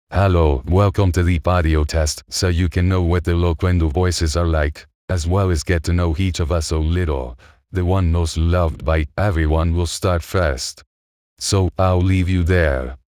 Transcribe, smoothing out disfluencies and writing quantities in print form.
Hello, welcome to the audio test, so you can know what the Loquendo voices are like, as well as get to know each of us a little. The one most loved by everyone will start first. So I'll leave you there.